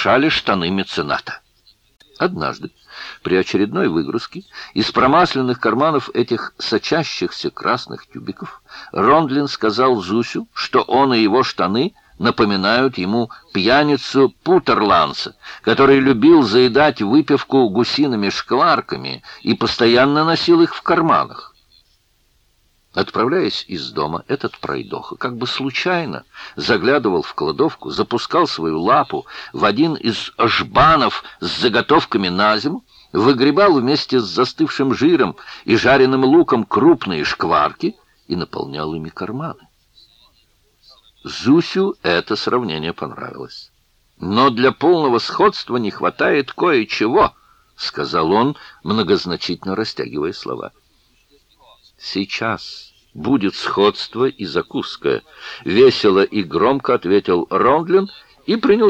шуршали штаны мецената. Однажды, при очередной выгрузке, из промасленных карманов этих сочащихся красных тюбиков Рондлин сказал Зусю, что он и его штаны напоминают ему пьяницу Путерланса, который любил заедать выпивку гусиными шкварками и постоянно носил их в карманах. Отправляясь из дома, этот пройдоха как бы случайно заглядывал в кладовку, запускал свою лапу в один из жбанов с заготовками на зиму, выгребал вместе с застывшим жиром и жареным луком крупные шкварки и наполнял ими карманы. Зусю это сравнение понравилось. «Но для полного сходства не хватает кое-чего», — сказал он, многозначительно растягивая слова. «Сейчас будет сходство и закуска», — весело и громко ответил Рондлин и принялся